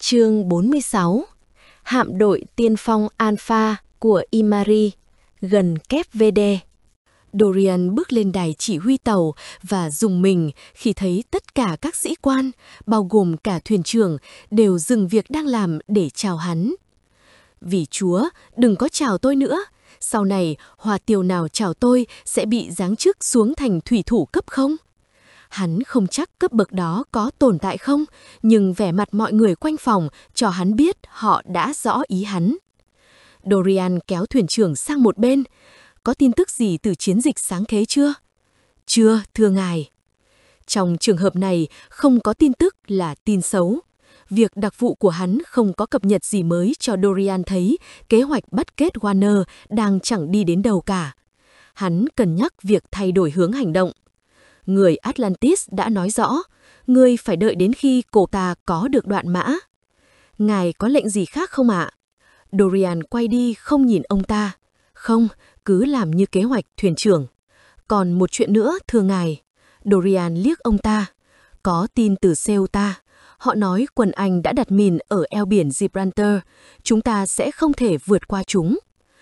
Chương 46. Hạm đội tiên phong Alpha của Imari, gần Cape Verde. Dorian bước lên đài chỉ huy tàu và rùng mình khi thấy tất cả các sĩ quan, bao gồm cả thuyền trưởng, đều dừng việc đang làm để chào hắn. Vì Chúa, đừng có chào tôi nữa. Sau này, hoa tiêu nào chào tôi sẽ bị giáng chức xuống thành thủy thủ cấp không? Hắn không chắc cấp bậc đó có tồn tại không, nhưng vẻ mặt mọi người quanh phòng cho hắn biết họ đã rõ ý hắn. Dorian kéo thuyền trưởng sang một bên. Có tin tức gì từ chiến dịch sáng kế chưa? Chưa, thưa ngài. Trong trường hợp này, không có tin tức là tin xấu. Việc đặc vụ của hắn không có cập nhật gì mới cho Dorian thấy kế hoạch bắt kết Warner đang chẳng đi đến đâu cả. Hắn cân nhắc việc thay đổi hướng hành động. Người Atlantis đã nói rõ, ngươi phải đợi đến khi cô ta có được đoạn mã. Ngài có lệnh gì khác không ạ? Dorian quay đi không nhìn ông ta. Không, cứ làm như kế hoạch, thuyền trưởng. Còn một chuyện nữa, thưa ngài. Dorian liếc ông ta. Có tin từ Ceuta. Họ nói quân Anh đã đặt mìn ở eo biển Gibraltar. Chúng ta sẽ không thể vượt qua chúng.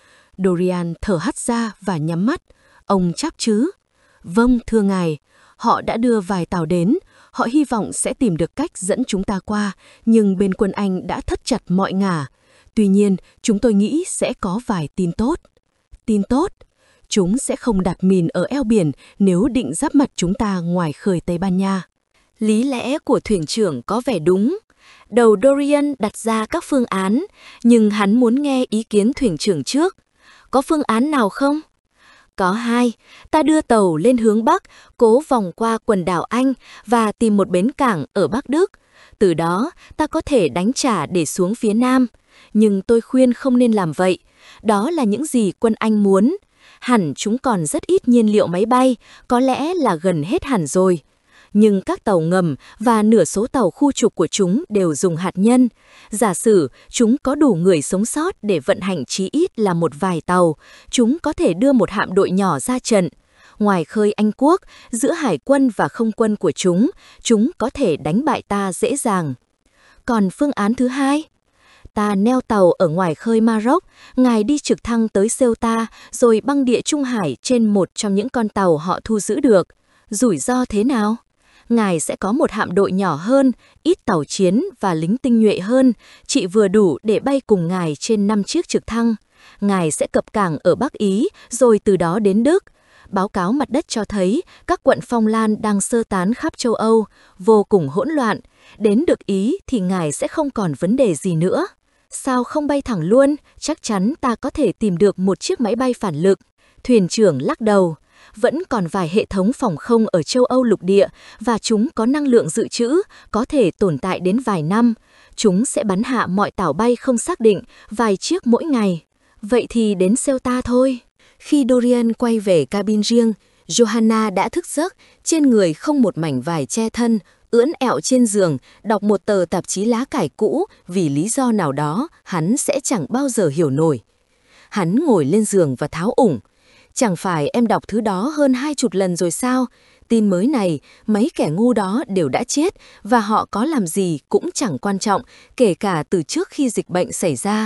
Dorian thở hắt ra và nhắm mắt. Ông chắc chứ? Vâng, thưa ngài. Họ đã đưa vài tàu đến. Họ hy vọng sẽ tìm được cách dẫn chúng ta qua, nhưng bên quân Anh đã thắt chặt mọi ngả. Tuy nhiên, chúng tôi nghĩ sẽ có vài tin tốt. Tin tốt? Chúng sẽ không đặt mìn ở eo biển nếu định giáp mặt chúng ta ngoài khơi Tây Ban Nha. Lý lẽ của thuyền trưởng có vẻ đúng. Đầu Dorian đặt ra các phương án, nhưng hắn muốn nghe ý kiến thuyền trưởng trước. Có phương án nào không? Có hai, ta đưa tàu lên hướng Bắc, cố vòng qua quần đảo Anh và tìm một bến cảng ở Bắc Đức. Từ đó, ta có thể đánh trả để xuống phía Nam. Nhưng tôi khuyên không nên làm vậy. Đó là những gì quân Anh muốn. Hẳn chúng còn rất ít nhiên liệu máy bay, có lẽ là gần hết hẳn rồi. Nhưng các tàu ngầm và nửa số tàu khu trục của chúng đều dùng hạt nhân. Giả sử chúng có đủ người sống sót để vận hành chí ít là một vài tàu, chúng có thể đưa một hạm đội nhỏ ra trận. Ngoài khơi Anh Quốc, giữa hải quân và không quân của chúng có thể đánh bại ta dễ dàng. Còn phương án thứ hai? Ta neo tàu ở ngoài khơi Maroc, ngài đi trực thăng tới Ceuta rồi băng địa Trung Hải trên một trong những con tàu họ thu giữ được. Rủi ro thế nào? Ngài sẽ có một hạm đội nhỏ hơn, ít tàu chiến và lính tinh nhuệ hơn, chỉ vừa đủ để bay cùng ngài trên 5 chiếc trực thăng. Ngài sẽ cập cảng ở Bắc Ý, rồi từ đó đến Đức. Báo cáo mặt đất cho thấy các quận Phong Lan đang sơ tán khắp châu Âu, vô cùng hỗn loạn. Đến được Ý thì ngài sẽ không còn vấn đề gì nữa. Sao không bay thẳng luôn? Chắc chắn ta có thể tìm được một chiếc máy bay phản lực. Thuyền trưởng lắc đầu. Vẫn còn vài hệ thống phòng không ở châu Âu lục địa và chúng có năng lượng dự trữ, có thể tồn tại đến vài năm. Chúng sẽ bắn hạ mọi tàu bay không xác định, vài chiếc mỗi ngày. Vậy thì đến Ceuta thôi. Khi Dorian quay về cabin riêng, Johanna đã thức giấc, trên người không một mảnh vải che thân, ưỡn ẹo trên giường, đọc một tờ tạp chí lá cải cũ, vì lý do nào đó hắn sẽ chẳng bao giờ hiểu nổi. Hắn ngồi lên giường và tháo ủng. Chẳng phải em đọc thứ đó hơn 20 lần rồi sao? Tin mới này, mấy kẻ ngu đó đều đã chết và họ có làm gì cũng chẳng quan trọng, kể cả từ trước khi dịch bệnh xảy ra.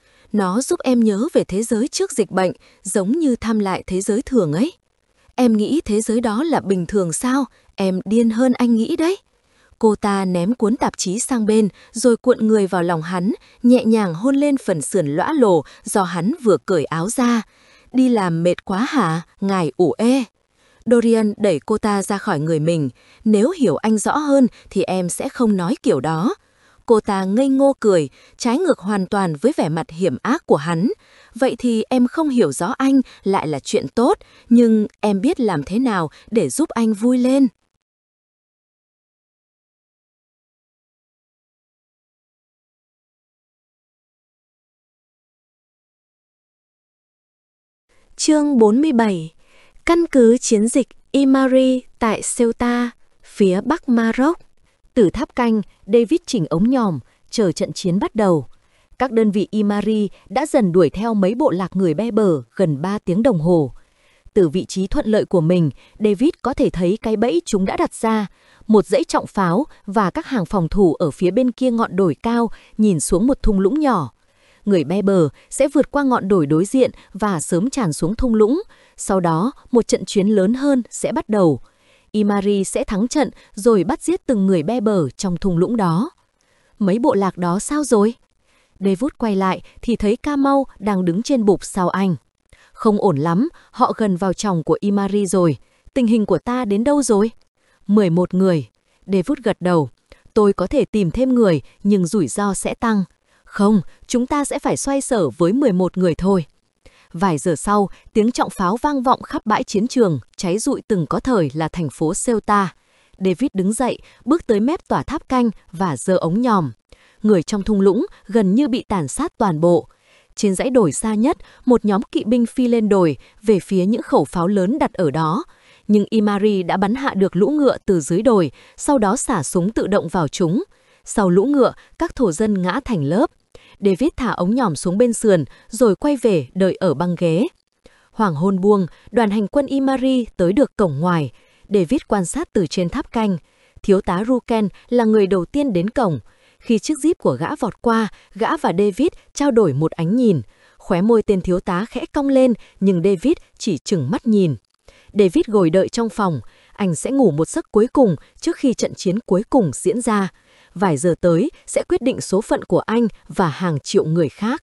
Nó giúp em nhớ về thế giới trước dịch bệnh, giống như thăm lại thế giới thường ấy. Em nghĩ thế giới đó là bình thường sao? Em điên hơn anh nghĩ đấy. Cô ta ném cuốn tạp chí sang bên, rồi cuộn người vào lòng hắn, nhẹ nhàng hôn lên phần sườn lõa lồ do hắn vừa cởi áo ra. Đi làm mệt quá hả? Ngài ủ ê. Dorian đẩy cô ta ra khỏi người mình. Nếu hiểu anh rõ hơn thì em sẽ không nói kiểu đó. Cô ta ngây ngô cười, trái ngược hoàn toàn với vẻ mặt hiểm ác của hắn. Vậy thì em không hiểu rõ anh lại là chuyện tốt, nhưng em biết làm thế nào để giúp anh vui lên. Chương 47. Căn cứ chiến dịch Imari tại Ceuta, phía bắc Maroc. Từ tháp canh, David chỉnh ống nhòm, chờ trận chiến bắt đầu. Các đơn vị Imari đã dần đuổi theo mấy bộ lạc người be bờ gần 3 tiếng đồng hồ. Từ vị trí thuận lợi của mình, David có thể thấy cái bẫy chúng đã đặt ra, một dãy trọng pháo và các hàng phòng thủ ở phía bên kia ngọn đồi cao nhìn xuống một thung lũng nhỏ. Người Berber sẽ vượt qua ngọn đồi đối diện và sớm tràn xuống thung lũng. Sau đó, một trận chiến lớn hơn sẽ bắt đầu. Imari sẽ thắng trận rồi bắt giết từng người Berber trong thung lũng đó. Mấy bộ lạc đó sao rồi? David quay lại thì thấy Kamau đang đứng trên bục sau anh. Không ổn lắm, họ gần vào chòng của Imari rồi. Tình hình của ta đến đâu rồi? 11 người. David gật đầu. Tôi có thể tìm thêm người, nhưng rủi ro sẽ tăng. Không, chúng ta sẽ phải xoay sở với 11 người thôi. Vài giờ sau, tiếng trọng pháo vang vọng khắp bãi chiến trường, cháy rụi từng có thời là thành phố Ceuta. David đứng dậy, bước tới mép tòa tháp canh và giơ ống nhòm. Người trong thung lũng gần như bị tàn sát toàn bộ. Trên dãy đồi xa nhất, một nhóm kỵ binh phi lên đồi về phía những khẩu pháo lớn đặt ở đó. Nhưng Imari đã bắn hạ được lũ ngựa từ dưới đồi, sau đó xả súng tự động vào chúng. Sau lũ ngựa, các thổ dân ngã thành lớp. David thả ống nhòm xuống bên sườn, rồi quay về đợi ở băng ghế. Hoàng hôn buông, đoàn hành quân Imari tới được cổng ngoài. David quan sát từ trên tháp canh. Thiếu tá Ruken là người đầu tiên đến cổng. Khi chiếc jeep của gã vọt qua, gã và David trao đổi một ánh nhìn. Khóe môi tên thiếu tá khẽ cong lên, nhưng David chỉ chừng mắt nhìn. David ngồi đợi trong phòng. Anh sẽ ngủ một giấc cuối cùng trước khi trận chiến cuối cùng diễn ra. Vài giờ tới sẽ quyết định số phận của anh và hàng triệu người khác.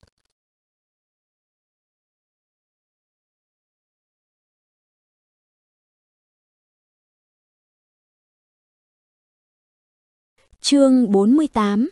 Chương 48.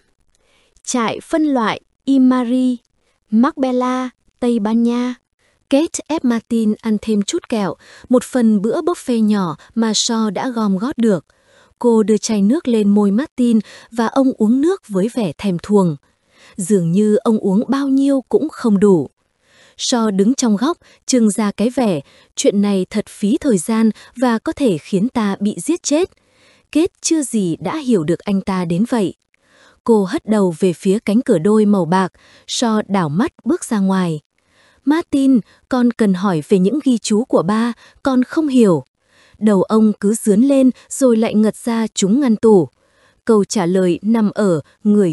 Trại phân loại Imari, Marbella, Tây Ban Nha. Kate ép Martin ăn thêm chút kẹo, một phần bữa buffet nhỏ mà Shaw đã gom góp được. Cô đưa chai nước lên môi Martin và ông uống nước với vẻ thèm thuồng. Dường như ông uống bao nhiêu cũng không đủ. Shaw đứng trong góc, trưng ra cái vẻ, chuyện này thật phí thời gian và có thể khiến ta bị giết chết. Kate chưa gì đã hiểu được anh ta đến vậy. Cô hất đầu về phía cánh cửa đôi màu bạc, Shaw đảo mắt bước ra ngoài. Martin, con cần hỏi về những ghi chú của ba, con không hiểu. Đầu ông cứ dướn lên rồi lại ngật ra trúng ngăn tủ. Câu trả lời nằm ở người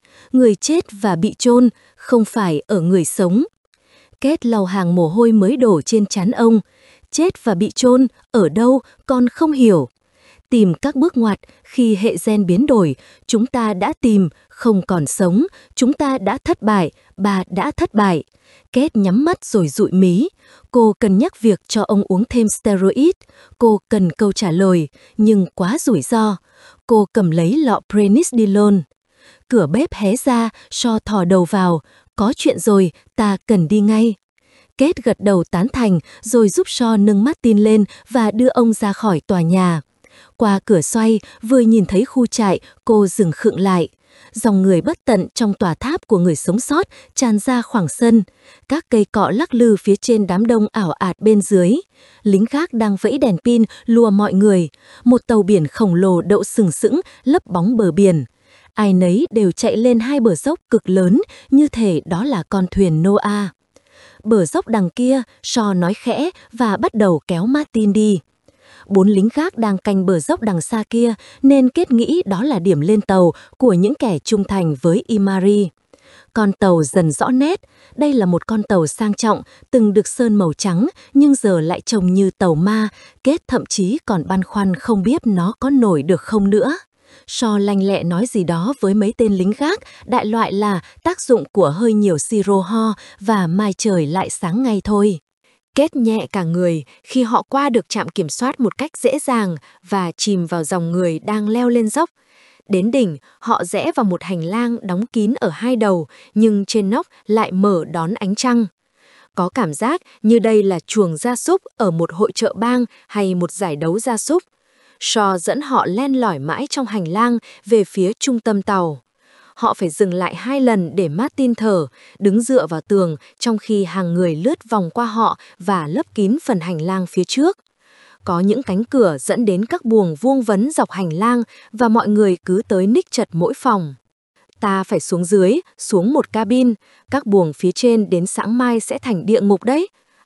chết và bị chôn, không phải ở người sống. Kate lau hàng mồ hôi mới đổ trên trán ông. Chết và bị chôn, ở đâu, con không hiểu. Tìm các bước ngoặt, khi hệ gen biến đổi, chúng ta đã tìm, không còn sống, chúng ta đã thất bại, bà đã thất bại. Kate nhắm mắt rồi dụi mí. Cô cân nhắc việc cho ông uống thêm steroid. Cô cần câu trả lời, nhưng quá rủi ro. Cô cầm lấy lọ prednisolone. Cửa bếp hé ra, Shaw thò đầu vào. Có chuyện rồi, ta cần đi ngay. Kate gật đầu tán thành, rồi giúp Shaw nâng Martin lên và đưa ông ra khỏi tòa nhà. Qua cửa xoay, vừa nhìn thấy khu trại, cô dừng khựng lại. Dòng người bất tận trong tòa tháp của người sống sót tràn ra khoảng sân. Các cây cọ lắc lư phía trên đám đông ảo ạt bên dưới. Lính gác đang vẫy đèn pin lùa mọi người. Một tàu biển khổng lồ đậu sừng sững lấp bóng bờ biển. Ai nấy đều chạy lên hai bờ dốc cực lớn, như thể đó là con thuyền Noah. Bờ dốc đằng kia, Shaw nói khẽ và bắt đầu kéo Martin đi. 4 lính gác đang canh bờ dốc đằng xa kia, nên Kate nghĩ đó là điểm lên tàu của những kẻ trung thành với Imari. Con tàu dần rõ nét, đây là một con tàu sang trọng, từng được sơn màu trắng, nhưng giờ lại trông như tàu ma. Kate thậm chí còn băn khoăn không biết nó có nổi được không nữa. Shaw lanh lẹ nói gì đó với mấy tên lính gác, đại loại là tác dụng của hơi nhiều siro ho và mai trời lại sáng ngay thôi. Kate nhẹ cả người khi họ qua được trạm kiểm soát một cách dễ dàng và chìm vào dòng người đang leo lên dốc. Đến đỉnh, họ rẽ vào một hành lang đóng kín ở hai đầu, nhưng trên nóc lại mở đón ánh trăng. Có cảm giác như đây là chuồng gia súc ở một hội chợ bang hay một giải đấu gia súc. Shaw dẫn họ len lỏi mãi trong hành lang về phía trung tâm tàu. Họ phải dừng lại 2 lần để Martin thở, đứng dựa vào tường trong khi hàng người lướt vòng qua họ và lấp kín phần hành lang phía trước. Có những cánh cửa dẫn đến các buồng vuông vấn dọc hành lang và mọi người cứ tới ních chật mỗi phòng. Ta phải xuống dưới, xuống một cabin, các buồng phía trên đến sáng mai sẽ thành địa ngục đấy.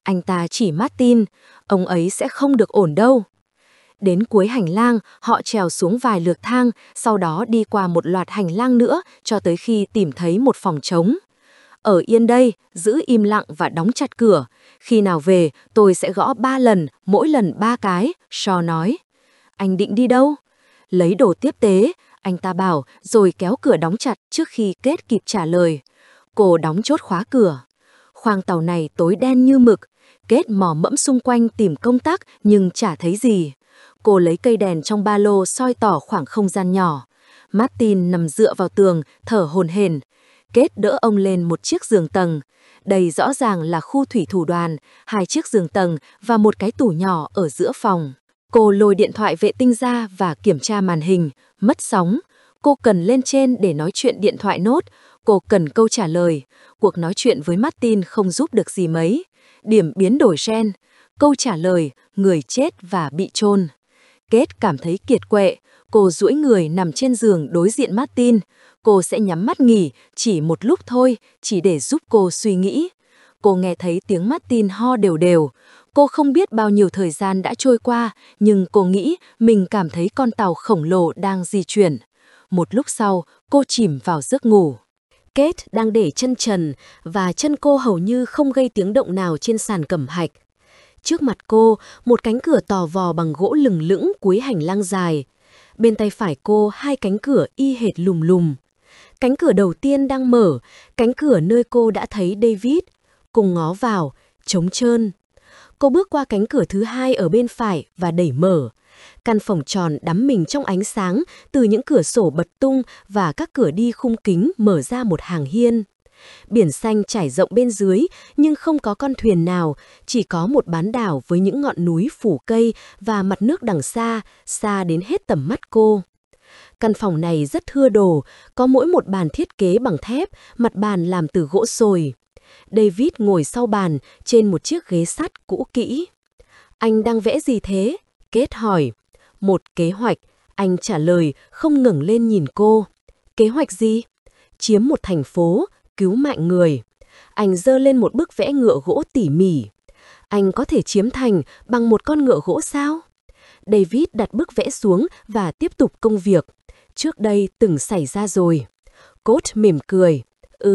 Anh ta chỉ Martin, ông ấy sẽ không được ổn đâu. Đến cuối hành lang, họ trèo xuống vài lượt thang, sau đó đi qua một loạt hành lang nữa cho tới khi tìm thấy một phòng trống. Ở yên đây, giữ im lặng và đóng chặt cửa. Khi nào về, tôi sẽ gõ 3 lần, mỗi lần 3 cái, Shaw nói. Anh định đi đâu? Lấy đồ tiếp tế, anh ta bảo, rồi kéo cửa đóng chặt trước khi Kate kịp trả lời. Cô đóng chốt khóa cửa. Khoang tàu này tối đen như mực. Kate mò mẫm xung quanh tìm công tắc nhưng chả thấy gì. Cô lấy cây đèn trong ba lô soi tỏ khoảng không gian nhỏ. Martin nằm dựa vào tường, thở hổn hển. Kate đỡ ông lên một chiếc giường tầng. Đây rõ ràng là khu thủy thủ đoàn, 2 chiếc giường tầng và một cái tủ nhỏ ở giữa phòng. Cô lôi điện thoại vệ tinh ra và kiểm tra màn hình, mất sóng. Cô cần lên trên để nói chuyện điện thoại nốt. Cô cần câu trả lời. Cuộc nói chuyện với Martin không giúp được gì mấy. Điểm biến đổi gen. Câu trả lời, người chết và bị chôn. Kate cảm thấy kiệt quệ. Cô duỗi người nằm trên giường đối diện Martin. Cô sẽ nhắm mắt nghỉ, chỉ một lúc thôi, chỉ để giúp cô suy nghĩ. Cô nghe thấy tiếng Martin ho đều đều. Cô không biết bao nhiêu thời gian đã trôi qua, nhưng cô nghĩ mình cảm thấy con tàu khổng lồ đang di chuyển. Một lúc sau, cô chìm vào giấc ngủ. Kate đang để chân trần và chân cô hầu như không gây tiếng động nào trên sàn cẩm hạch. Trước mặt cô, một cánh cửa tò vò bằng gỗ lừng lững cuối hành lang dài. Bên tay phải cô 2 cánh cửa y hệt lùm lùm. Cánh cửa đầu tiên đang mở, cánh cửa nơi cô đã thấy David. Cô ngó vào, trống trơn. Cô bước qua cánh cửa thứ 2 ở bên phải và đẩy mở. Căn phòng tròn đắm mình trong ánh sáng từ những cửa sổ bật tung và các cửa đi khung kính mở ra một hàng hiên. Biển xanh trải rộng bên dưới nhưng không có con thuyền nào, chỉ có một bán đảo với những ngọn núi phủ cây và mặt nước đằng xa, xa đến hết tầm mắt cô. Căn phòng này rất thưa đồ, có mỗi một bàn thiết kế bằng thép, mặt bàn làm từ gỗ sồi. David ngồi sau bàn trên một chiếc ghế sắt cũ kỹ. Anh đang vẽ gì thế? Kate hỏi. Một kế hoạch, anh trả lời không ngẩng lên nhìn cô. Kế hoạch gì? Chiếm một thành phố, cứu mạng người. Anh giơ lên một bức vẽ ngựa gỗ tỉ mỉ. Anh có thể chiếm thành bằng một con ngựa gỗ sao? David đặt bức vẽ xuống và tiếp tục công việc. Trước đây từng xảy ra rồi. Coach mỉm cười.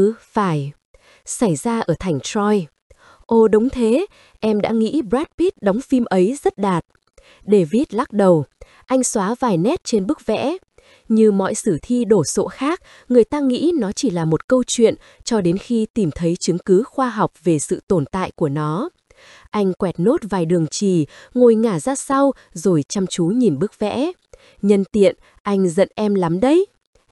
Phải. Xảy ra ở thành Troy. Ồ đúng thế, em đã nghĩ Brad Pitt đóng phim ấy rất đạt. David lắc đầu. Anh xóa vài nét trên bức vẽ. Như mọi sử thi đổ sộ khác, người ta nghĩ nó chỉ là một câu chuyện cho đến khi tìm thấy chứng cứ khoa học về sự tồn tại của nó. Anh quẹt nốt vài đường chì, ngồi ngả ra sau rồi chăm chú nhìn bức vẽ. Nhân tiện, anh giận em lắm đấy.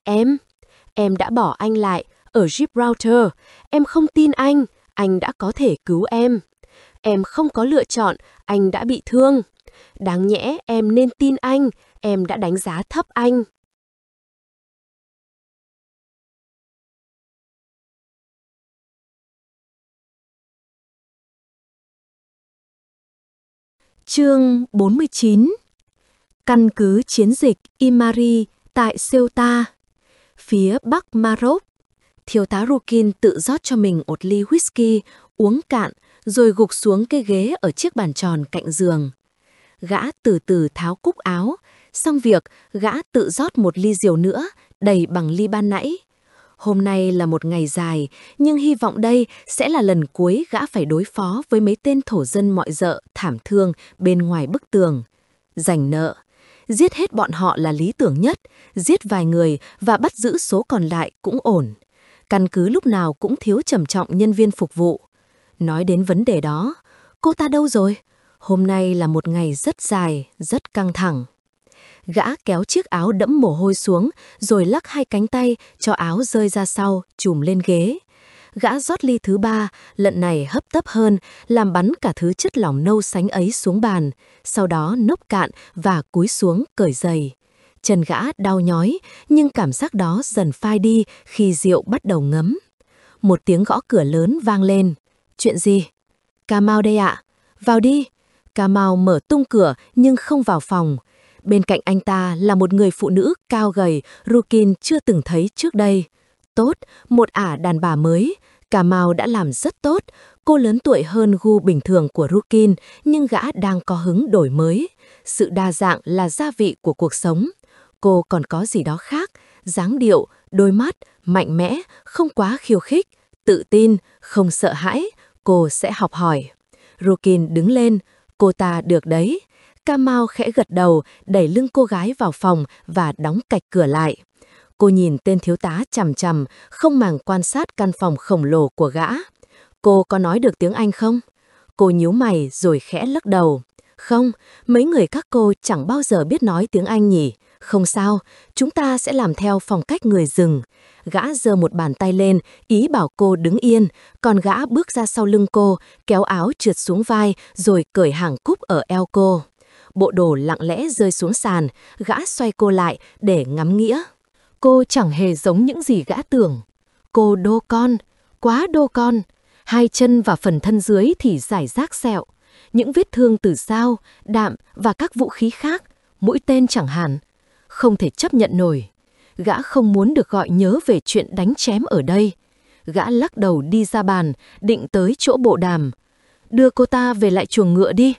Em đã bỏ anh lại ở Gibraltar. Em không tin anh đã có thể cứu em. Em không có lựa chọn, anh đã bị thương. Đáng nhẽ em nên tin anh, em đã đánh giá thấp anh. Chương 49. Căn cứ chiến dịch Imari tại Ceuta, phía bắc Maroc. Thiếu tá Rukin tự rót cho mình một ly whisky, uống cạn, rồi gục xuống cái ghế ở chiếc bàn tròn cạnh giường. Gã từ từ tháo cúc áo, xong việc gã tự rót một ly rượu nữa, đầy bằng ly ban nãy. Hôm nay là một ngày dài, nhưng hy vọng đây sẽ là lần cuối gã phải đối phó với mấy tên thổ dân mọi dợ thảm thương bên ngoài bức tường. Giành nợ. Giết hết bọn họ là lý tưởng nhất, giết vài người và bắt giữ số còn lại cũng ổn. Căn cứ lúc nào cũng thiếu trầm trọng nhân viên phục vụ. Nói đến vấn đề đó, cô ta đâu rồi? Hôm nay là một ngày rất dài, rất căng thẳng. Gã kéo chiếc áo đẫm mồ hôi xuống, rồi lắc 2 cánh tay cho áo rơi ra sau, trùm lên ghế. Gã rót ly thứ 3, lần này hấp tấp hơn, làm bắn cả thứ chất lỏng nâu sánh ấy xuống bàn, sau đó nốc cạn và cúi xuống cởi giày. Chân gã đau nhói, nhưng cảm giác đó dần phai đi khi rượu bắt đầu ngấm. Một tiếng gõ cửa lớn vang lên. Chuyện gì? Kamau đây ạ. Vào đi. Kamau mở tung cửa nhưng không vào phòng. Bên cạnh anh ta là một người phụ nữ cao gầy, Rukin chưa từng thấy trước đây. Tốt, một ả đàn bà mới. Cà Mau đã làm rất tốt, cô lớn tuổi hơn gu bình thường của Rukin, nhưng gã đang có hứng đổi mới. Sự đa dạng là gia vị của cuộc sống. Cô còn có gì đó khác, dáng điệu, đôi mắt, mạnh mẽ, không quá khiêu khích, tự tin, không sợ hãi, cô sẽ học hỏi. Rukin đứng lên, cô ta được đấy. Cà Mau khẽ gật đầu, đẩy lưng cô gái vào phòng và đóng cạch cửa lại. Cô nhìn tên thiếu tá chằm chằm, không màng quan sát căn phòng khổng lồ của gã. Cô có nói được tiếng Anh không? Cô nhíu mày rồi khẽ lắc đầu. Không, mấy người các cô chẳng bao giờ biết nói tiếng Anh nhỉ. Không sao, chúng ta sẽ làm theo phong cách người rừng. Gã giơ một bàn tay lên, ý bảo cô đứng yên, còn gã bước ra sau lưng cô, kéo áo trượt xuống vai rồi cởi hàng cúp ở eo cô. Bộ đồ lặng lẽ rơi xuống sàn, gã xoay cô lại để ngắm nghĩa. Cô chẳng hề giống những gì gã tưởng. Cô đô con, quá đô con. Hai chân và phần thân dưới thì rải rác sẹo. Những vết thương từ dao, đạm và các vũ khí khác, mũi tên chẳng hạn. Không thể chấp nhận nổi. Gã không muốn được gọi nhớ về chuyện đánh chém ở đây. Gã lắc đầu đi ra bàn, định tới chỗ bộ đàm. Đưa cô ta về lại chuồng ngựa đi.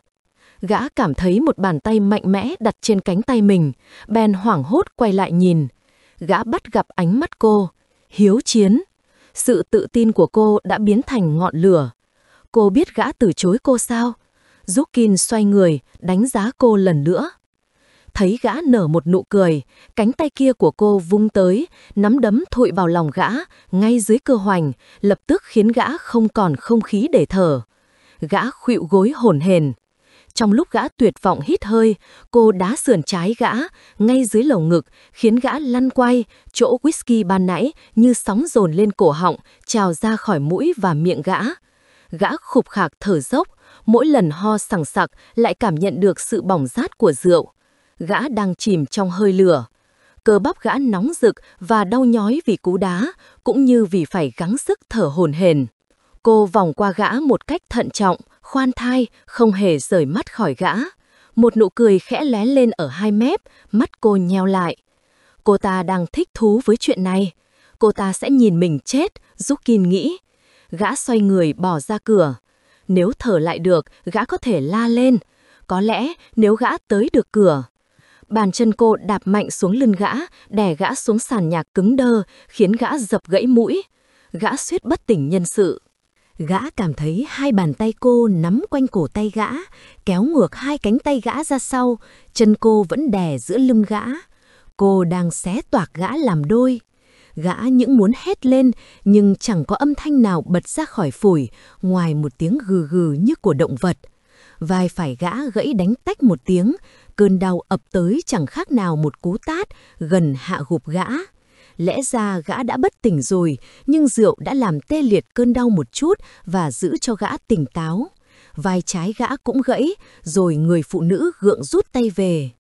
Gã cảm thấy một bàn tay mạnh mẽ đặt trên cánh tay mình, bèn hoảng hốt quay lại nhìn. Gã bắt gặp ánh mắt cô, hiếu chiến. Sự tự tin của cô đã biến thành ngọn lửa. Cô biết gã từ chối cô sao? Rukin xoay người, đánh giá cô lần nữa. Thấy gã nở một nụ cười, cánh tay kia của cô vung tới, nắm đấm thụi vào lòng gã, ngay dưới cơ hoành, lập tức khiến gã không còn không khí để thở. Gã khuỵu gối hổn hển. Trong lúc gã tuyệt vọng hít hơi, cô đá sườn trái gã, ngay dưới lồng ngực, khiến gã lăn quay, chỗ whisky ban nãy như sóng dồn lên cổ họng, trào ra khỏi mũi và miệng gã. Gã khục khạc thở dốc, mỗi lần ho sằng sặc lại cảm nhận được sự bỏng rát của rượu. Gã đang chìm trong hơi lửa. Cơ bắp gã nóng rực và đau nhói vì cú đá, cũng như vì phải gắng sức thở hổn hển. Cô vòng qua gã một cách thận trọng, khoan thai, không hề rời mắt khỏi gã. Một nụ cười khẽ lé lên ở hai mép, mắt cô nheo lại. Cô ta đang thích thú với chuyện này. Cô ta sẽ nhìn mình chết, Rukin nghĩ. Gã xoay người bỏ ra cửa. Nếu thở lại được, gã có thể la lên. Có lẽ nếu gã tới được cửa. Bàn chân cô đạp mạnh xuống lưng gã, đè gã xuống sàn nhạc cứng đơ, khiến gã dập gãy mũi. Gã suýt bất tỉnh nhân sự. Gã cảm thấy hai bàn tay cô nắm quanh cổ tay gã, kéo ngược hai cánh tay gã ra sau, chân cô vẫn đè giữa lưng gã. Cô đang xé toạc gã làm đôi. Gã những muốn hét lên, nhưng chẳng có âm thanh nào bật ra khỏi phổi, ngoài một tiếng gừ gừ như của động vật. Vai phải gã gãy đánh tách một tiếng, cơn đau ập tới chẳng khác nào một cú tát, gần hạ gục gã. Lẽ ra gã đã bất tỉnh rồi, nhưng rượu đã làm tê liệt cơn đau một chút và giữ cho gã tỉnh táo. Vai trái gã cũng gãy, rồi người phụ nữ gượng rút tay về.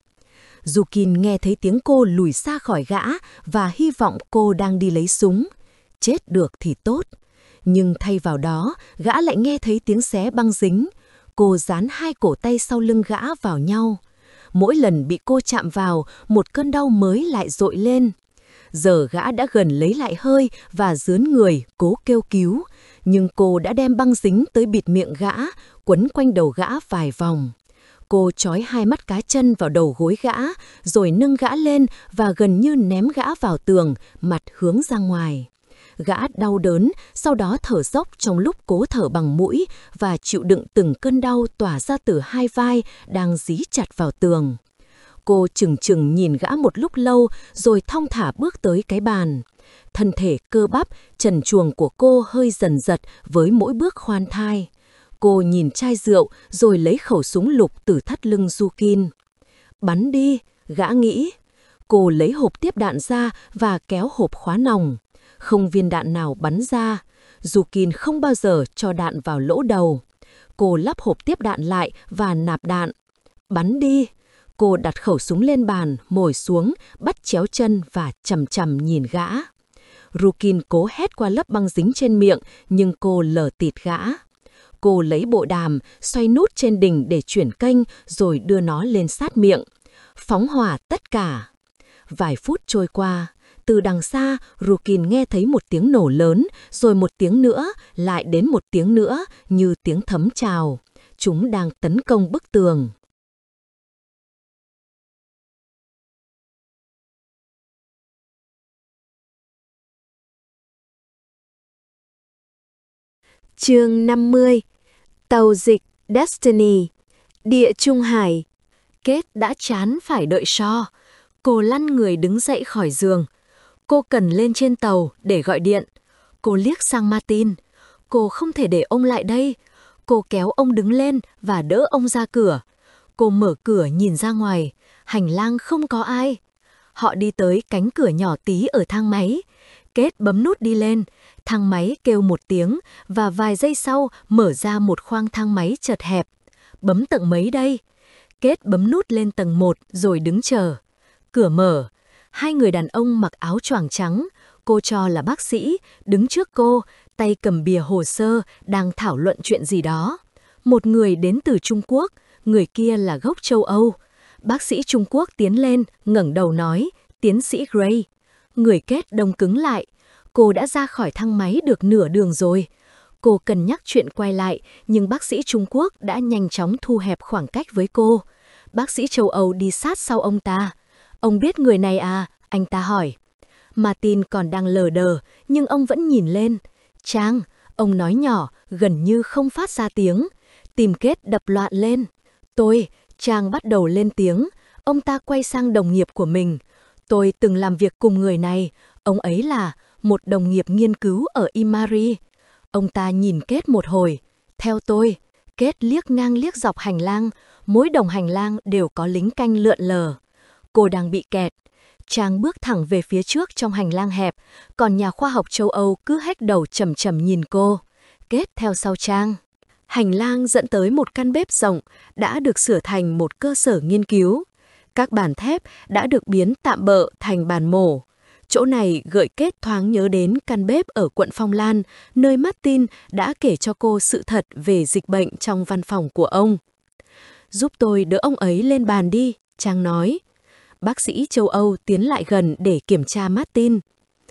Rukin nghe thấy tiếng cô lùi xa khỏi gã và hy vọng cô đang đi lấy súng. Chết được thì tốt. Nhưng thay vào đó, gã lại nghe thấy tiếng xé băng dính. Cô dán hai cổ tay sau lưng gã vào nhau. Mỗi lần bị cô chạm vào, một cơn đau mới lại dội lên. Giờ gã đã gần lấy lại hơi và rướn người, cố kêu cứu. Nhưng cô đã đem băng dính tới bịt miệng gã, quấn quanh đầu gã vài vòng. Cô trói hai mắt cá chân vào đầu gối gã, rồi nâng gã lên và gần như ném gã vào tường, mặt hướng ra ngoài. Gã đau đớn, sau đó thở dốc trong lúc cố thở bằng mũi và chịu đựng từng cơn đau tỏa ra từ hai vai đang dí chặt vào tường. Cô chừng chừng nhìn gã một lúc lâu rồi thong thả bước tới cái bàn. Thân thể cơ bắp, trần truồng của cô hơi dần dật với mỗi bước khoan thai. Cô nhìn chai rượu rồi lấy khẩu súng lục từ thắt lưng Rukin. Bắn đi, gã nghĩ. Cô lấy hộp tiếp đạn ra và kéo hộp khóa nòng. Không viên đạn nào bắn ra. Rukin không bao giờ cho đạn vào lỗ đầu. Cô lắp hộp tiếp đạn lại và nạp đạn. Bắn đi. Cô đặt khẩu súng lên bàn, ngồi xuống, bắt chéo chân và chằm chằm nhìn gã. Rukin cố hét qua lớp băng dính trên miệng, nhưng cô lờ tịt gã. Cô lấy bộ đàm, xoay nút trên đỉnh để chuyển kênh rồi đưa nó lên sát miệng. Phóng hỏa tất cả. Vài phút trôi qua, từ đằng xa, Rukin nghe thấy một tiếng nổ lớn, rồi một tiếng nữa, lại đến một tiếng nữa, như tiếng thấm trào. Chúng đang tấn công bức tường. Chương 50. Tàu dịch Destiny. Địa Trung Hải. Kate đã chán phải đợi Shaw. Cô lăn người đứng dậy khỏi giường. Cô cần lên trên tàu để gọi điện. Cô liếc sang Martin. Cô không thể để ông lại đây. Cô kéo ông đứng lên và đỡ ông ra cửa. Cô mở cửa nhìn ra ngoài. Hành lang không có ai. Họ đi tới cánh cửa nhỏ tí ở thang máy. Kate bấm nút đi lên. Thang máy kêu một tiếng và vài giây sau mở ra một khoang thang máy chật hẹp. Bấm tầng mấy đây? Kate bấm nút lên tầng 1 rồi đứng chờ. Cửa mở. Hai người đàn ông mặc áo choàng trắng, cô cho là bác sĩ, đứng trước cô, tay cầm bìa hồ sơ, đang thảo luận chuyện gì đó. Một người đến từ Trung Quốc, người kia là gốc châu Âu. Bác sĩ Trung Quốc tiến lên, ngẩng đầu nói, tiến sĩ Gray. Người Kate đông cứng lại. Cô đã ra khỏi thang máy được nửa đường rồi. Cô cân nhắc chuyện quay lại, nhưng bác sĩ Trung Quốc đã nhanh chóng thu hẹp khoảng cách với cô. Bác sĩ châu Âu đi sát sau ông ta. Ông biết người này à? Anh ta hỏi. Martin còn đang lờ đờ, nhưng ông vẫn nhìn lên. Trang, ông nói nhỏ, gần như không phát ra tiếng. Tim Kate đập loạn lên. Trang bắt đầu lên tiếng. Ông ta quay sang đồng nghiệp của mình. Tôi từng làm việc cùng người này. Ông ấy là một đồng nghiệp nghiên cứu ở Imari. Ông ta nhìn Kate một hồi. Theo tôi. Kate liếc ngang liếc dọc hành lang. Mỗi đầu hành lang đều có lính canh lượn lờ. Cô đang bị kẹt. Trang bước thẳng về phía trước trong hành lang hẹp, còn nhà khoa học châu Âu cứ hét đầu chầm chầm nhìn cô. Kate theo sau Trang. Hành lang dẫn tới một căn bếp rộng, đã được sửa thành một cơ sở nghiên cứu. Các bàn thép đã được biến tạm bợ thành bàn mổ. Chỗ này gợi Kate thoáng nhớ đến căn bếp ở quận Phong Lan, nơi Martin đã kể cho cô sự thật về dịch bệnh trong văn phòng của ông. Giúp tôi đỡ ông ấy lên bàn đi, Trang nói. Bác sĩ châu Âu tiến lại gần để kiểm tra Martin.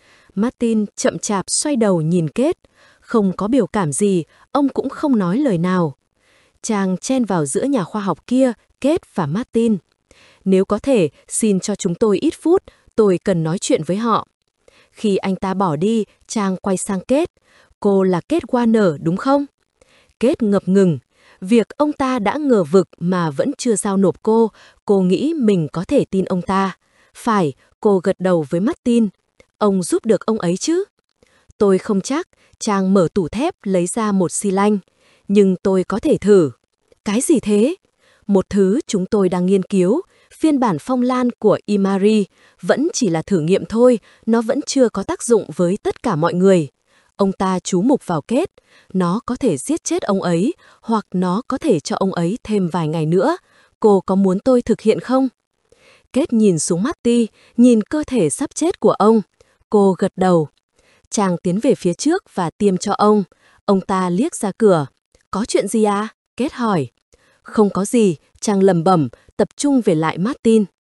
Martin chậm chạp xoay đầu nhìn Kate. Không có biểu cảm gì, ông cũng không nói lời nào. Trang chen vào giữa nhà khoa học kia, Kate và Martin. Nếu có thể, xin cho chúng tôi ít phút, tôi cần nói chuyện với họ. Khi anh ta bỏ đi, Trang quay sang Kate. Cô là Kate Warner đúng không? Kate ngập ngừng. Việc ông ta đã ngờ vực mà vẫn chưa giao nộp cô nghĩ mình có thể tin ông ta. Phải, cô gật đầu với Martin. Ông giúp được ông ấy chứ? Tôi không chắc. Trang mở tủ thép lấy ra một xi lanh. Nhưng tôi có thể thử. Cái gì thế? Một thứ chúng tôi đang nghiên cứu. Phiên bản phong lan của Imari. Vẫn chỉ là thử nghiệm thôi. Nó vẫn chưa có tác dụng với tất cả mọi người. Ông ta chú mục vào Kate. Nó có thể giết chết ông ấy, hoặc nó có thể cho ông ấy thêm vài ngày nữa. Cô có muốn tôi thực hiện không? Kate nhìn xuống Marty, nhìn cơ thể sắp chết của ông. Cô gật đầu. Chàng tiến về phía trước và tiêm cho ông. Ông ta liếc ra cửa. Có chuyện gì à? Kate hỏi. Không có gì, chàng lẩm bẩm, tập trung về lại Martin.